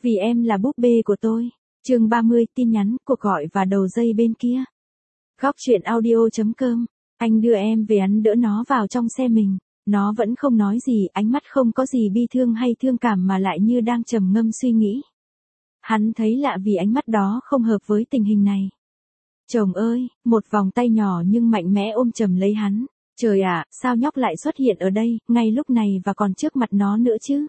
Vì em là búp bê của tôi. Chương 30, tin nhắn, cuộc gọi và đầu dây bên kia. Góc truyện audio.com. Anh đưa em về, hắn đỡ nó vào trong xe mình. Nó vẫn không nói gì, ánh mắt không có gì bi thương hay thương cảm mà lại như đang trầm ngâm suy nghĩ. Hắn thấy lạ vì ánh mắt đó không hợp với tình hình này. Chồng ơi, một vòng tay nhỏ nhưng mạnh mẽ ôm chầm lấy hắn. Trời ạ, sao nhóc lại xuất hiện ở đây, ngay lúc này và còn trước mặt nó nữa chứ?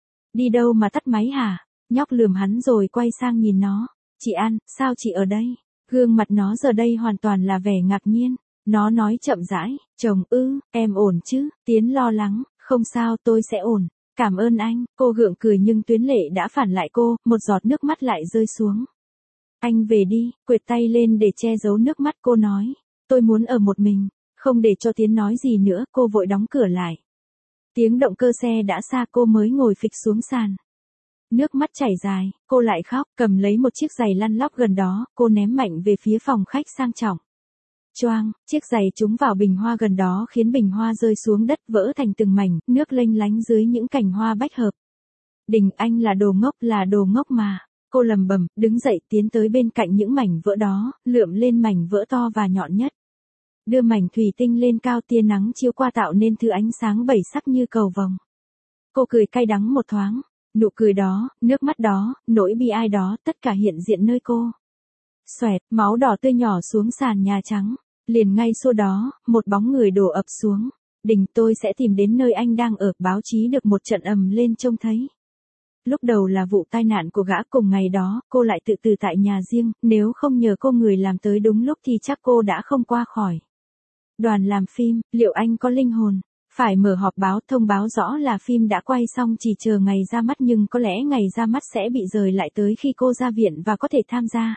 Đi đâu mà tắt máy hả? Nhóc lườm hắn rồi quay sang nhìn nó. Chị An, sao chị ở đây? Gương mặt nó giờ đây hoàn toàn là vẻ ngạc nhiên. Nó nói chậm rãi, chồng em ổn chứ? Tiến lo lắng, không sao, tôi sẽ ổn. Cảm ơn anh. Cô gượng cười nhưng tuyến lệ đã phản lại cô, một giọt nước mắt lại rơi xuống. Anh về đi, quệt tay lên để che giấu nước mắt, cô nói. Tôi muốn ở một mình. Không để cho Tiến nói gì nữa, cô vội đóng cửa lại. Tiếng động cơ xe đã xa, cô mới ngồi phịch xuống sàn. Nước mắt chảy dài, cô lại khóc, cầm lấy một chiếc giày lăn lóc gần đó, cô ném mạnh về phía phòng khách sang trọng. Choang, chiếc giày trúng vào bình hoa gần đó khiến bình hoa rơi xuống đất vỡ thành từng mảnh, nước lênh lánh dưới những cành hoa bách hợp. Đình, anh là đồ ngốc mà. Cô lầm bầm, đứng dậy tiến tới bên cạnh những mảnh vỡ đó, lượm lên mảnh vỡ to và nhọn nhất. Đưa mảnh thủy tinh lên cao, tia nắng chiếu qua tạo nên thứ ánh sáng bảy sắc như cầu vồng. Cô cười cay đắng một thoáng. Nụ cười đó, nước mắt đó, nỗi bi ai đó, tất cả hiện diện nơi cô. Xoẹt, máu đỏ tươi nhỏ xuống sàn nhà trắng. Liền ngay sau đó, một bóng người đổ ập xuống. Đình, tôi sẽ tìm đến nơi anh đang ở. Báo chí được một trận ầm lên trông thấy. Lúc đầu là vụ tai nạn của gã, cùng ngày đó, cô lại tự tử tại nhà riêng, nếu không nhờ cô người làm tới đúng lúc thì chắc cô đã không qua khỏi. Đoàn làm phim, liệu anh có linh hồn? Phải mở họp báo thông báo rõ là phim đã quay xong, chỉ chờ ngày ra mắt, nhưng có lẽ ngày ra mắt sẽ bị dời lại tới khi cô ra viện và có thể tham gia.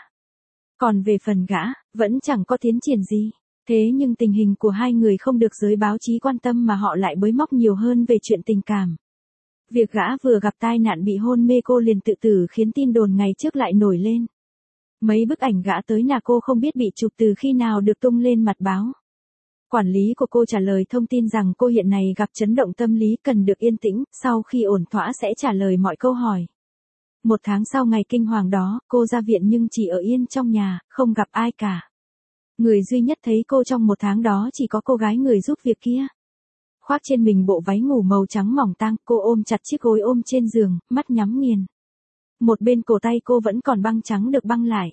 Còn về phần gã, vẫn chẳng có tiến triển gì. Thế nhưng tình hình của hai người không được giới báo chí quan tâm mà họ lại bới móc nhiều hơn về chuyện tình cảm. Việc gã vừa gặp tai nạn bị hôn mê cô liền tự tử khiến tin đồn ngày trước lại nổi lên. Mấy bức ảnh gã tới nhà cô không biết bị chụp từ khi nào được tung lên mặt báo. Quản lý của cô trả lời thông tin rằng cô hiện nay gặp chấn động tâm lý, cần được yên tĩnh, sau khi ổn thỏa sẽ trả lời mọi câu hỏi. Một tháng sau ngày kinh hoàng đó, cô ra viện nhưng chỉ ở yên trong nhà, không gặp ai cả. Người duy nhất thấy cô trong một tháng đó chỉ có cô gái người giúp việc kia. Khoác trên mình bộ váy ngủ màu trắng mỏng tang, cô ôm chặt chiếc gối ôm trên giường, mắt nhắm nghiền. Một bên cổ tay cô vẫn còn băng trắng được băng lại.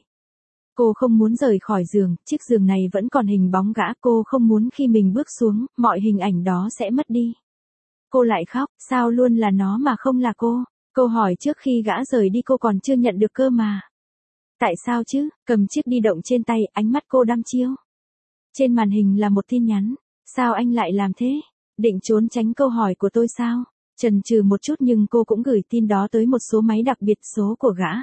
Cô không muốn rời khỏi giường, chiếc giường này vẫn còn hình bóng gã, cô không muốn khi mình bước xuống, mọi hình ảnh đó sẽ mất đi. Cô lại khóc, sao luôn là nó mà không là cô? Câu hỏi trước khi gã rời đi cô còn chưa nhận được cơ mà. Tại sao chứ? Cầm chiếc di động trên tay, ánh mắt cô đăm chiêu. Trên màn hình là một tin nhắn. Sao anh lại làm thế? Định trốn tránh câu hỏi của tôi sao? Chần chừ một chút nhưng cô cũng gửi tin đó tới một số máy đặc biệt số của gã.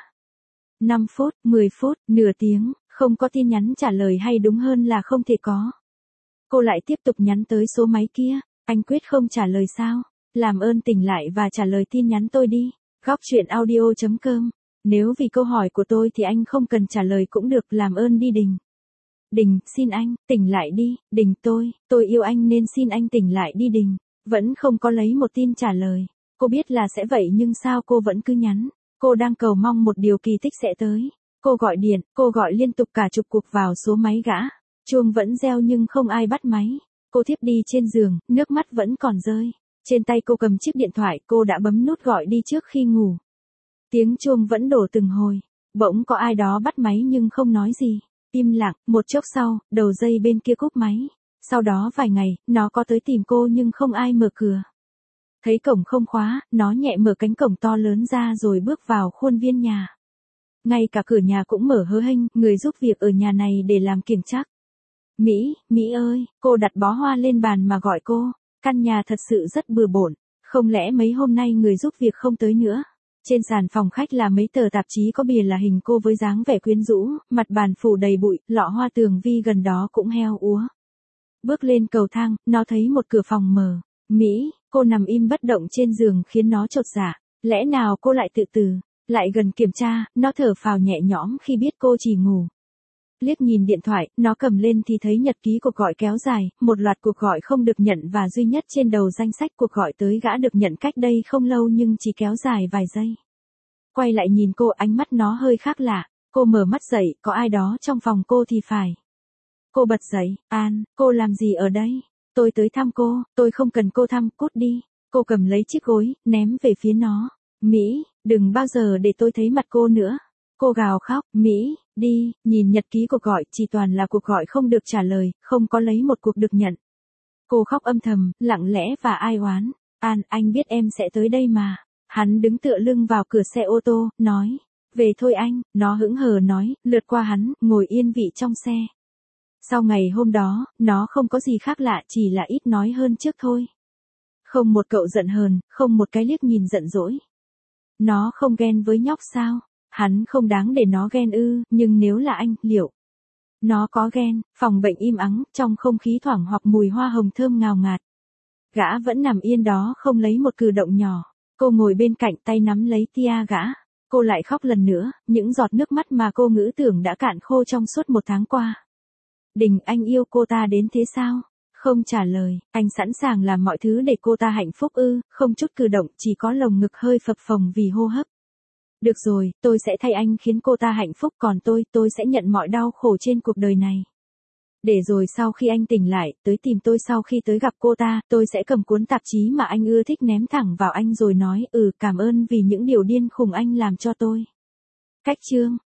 5 phút, 10 phút, nửa tiếng, không có tin nhắn trả lời, hay đúng hơn là không thể có. Cô lại tiếp tục nhắn tới số máy kia. Anh quyết không trả lời sao? Làm ơn tỉnh lại và trả lời tin nhắn tôi đi. Góc truyện audio.com. Nếu vì câu hỏi của tôi thì anh không cần trả lời cũng được, làm ơn đi Đình. Đình, xin anh, tỉnh lại đi. Đình, tôi yêu anh nên xin anh tỉnh lại đi Đình. Vẫn không có lấy một tin trả lời. Cô biết là sẽ vậy nhưng sao cô vẫn cứ nhắn. Cô đang cầu mong một điều kỳ tích sẽ tới. Cô gọi điện, cô gọi liên tục cả chục cuộc vào số máy gã. Chuông vẫn reo nhưng không ai bắt máy. Cô thiếp đi trên giường, nước mắt vẫn còn rơi. Trên tay cô cầm chiếc điện thoại, cô đã bấm nút gọi đi trước khi ngủ. Tiếng chuông vẫn đổ từng hồi. Bỗng có ai đó bắt máy nhưng không nói gì. Im lặng, một chốc sau, đầu dây bên kia cúp máy. Sau đó vài ngày, nó có tới tìm cô nhưng không ai mở cửa. Thấy cổng không khóa, nó nhẹ mở cánh cổng to lớn ra rồi bước vào khuôn viên nhà. Ngay cả cửa nhà cũng mở hớ hênh, người giúp việc ở nhà này để làm kiểm tra. Mỹ ơi, cô đặt bó hoa lên bàn mà gọi cô. Căn nhà thật sự rất bừa bộn. Không lẽ mấy hôm nay người giúp việc không tới nữa? Trên sàn phòng khách là mấy tờ tạp chí có bìa là hình cô với dáng vẻ quyến rũ, mặt bàn phủ đầy bụi, lọ hoa tường vi gần đó cũng heo úa. Bước lên cầu thang, nó thấy một cửa phòng mở. Cô nằm im bất động trên giường khiến nó chột dạ. Lẽ nào cô lại tự tử? Lại gần kiểm tra, nó thở phào nhẹ nhõm khi biết cô chỉ ngủ. Liếc nhìn điện thoại, nó cầm lên thì thấy nhật ký cuộc gọi kéo dài, một loạt cuộc gọi không được nhận và duy nhất trên đầu danh sách cuộc gọi tới gã được nhận cách đây không lâu nhưng chỉ kéo dài vài giây. quay lại nhìn cô, ánh mắt nó hơi khác lạ. Cô mở mắt dậy, có ai đó trong phòng cô thì phải. Cô bật dậy, An, cô làm gì ở đây? Tôi tới thăm cô, tôi không cần cô thăm, cút đi. Cô cầm lấy chiếc gối, ném về phía nó. Mỹ, đừng bao giờ để tôi thấy mặt cô nữa. Cô gào khóc, Mỹ, đi, nhìn nhật ký cuộc gọi, chỉ toàn là cuộc gọi không được trả lời, không có lấy một cuộc được nhận. Cô khóc âm thầm, lặng lẽ và ai oán. An, anh biết em sẽ tới đây mà. Hắn đứng tựa lưng vào cửa xe ô tô, nói. Về thôi anh, nó hững hờ nói, lướt qua hắn, ngồi yên vị trong xe. Sau ngày hôm đó, nó không có gì khác lạ, chỉ là ít nói hơn trước thôi. Không một cậu giận hờn, không một cái liếc nhìn giận dỗi. Nó không ghen với nhóc sao? Hắn không đáng để nó ghen ư, nhưng nếu là anh, liệu nó có ghen? Phòng bệnh im ắng, trong không khí thoảng hoặc mùi hoa hồng thơm ngào ngạt. Gã vẫn nằm yên đó không lấy một cử động nhỏ. Cô ngồi bên cạnh, tay nắm lấy tia gã. Cô lại khóc lần nữa, những giọt nước mắt mà cô ngỡ tưởng đã cạn khô trong suốt 1 tháng qua. Đình, anh yêu cô ta đến thế sao? Không trả lời, anh sẵn sàng làm mọi thứ để cô ta hạnh phúc ư, không chút cử động, chỉ có lồng ngực hơi phập phồng vì hô hấp. Được rồi, tôi sẽ thay anh khiến cô ta hạnh phúc, còn tôi sẽ nhận mọi đau khổ trên cuộc đời này. Để rồi sau khi anh tỉnh lại, tới tìm tôi, sau khi tới gặp cô ta, tôi sẽ cầm cuốn tạp chí mà anh ưa thích ném thẳng vào anh rồi nói, cảm ơn vì những điều điên khùng anh làm cho tôi. Cách chương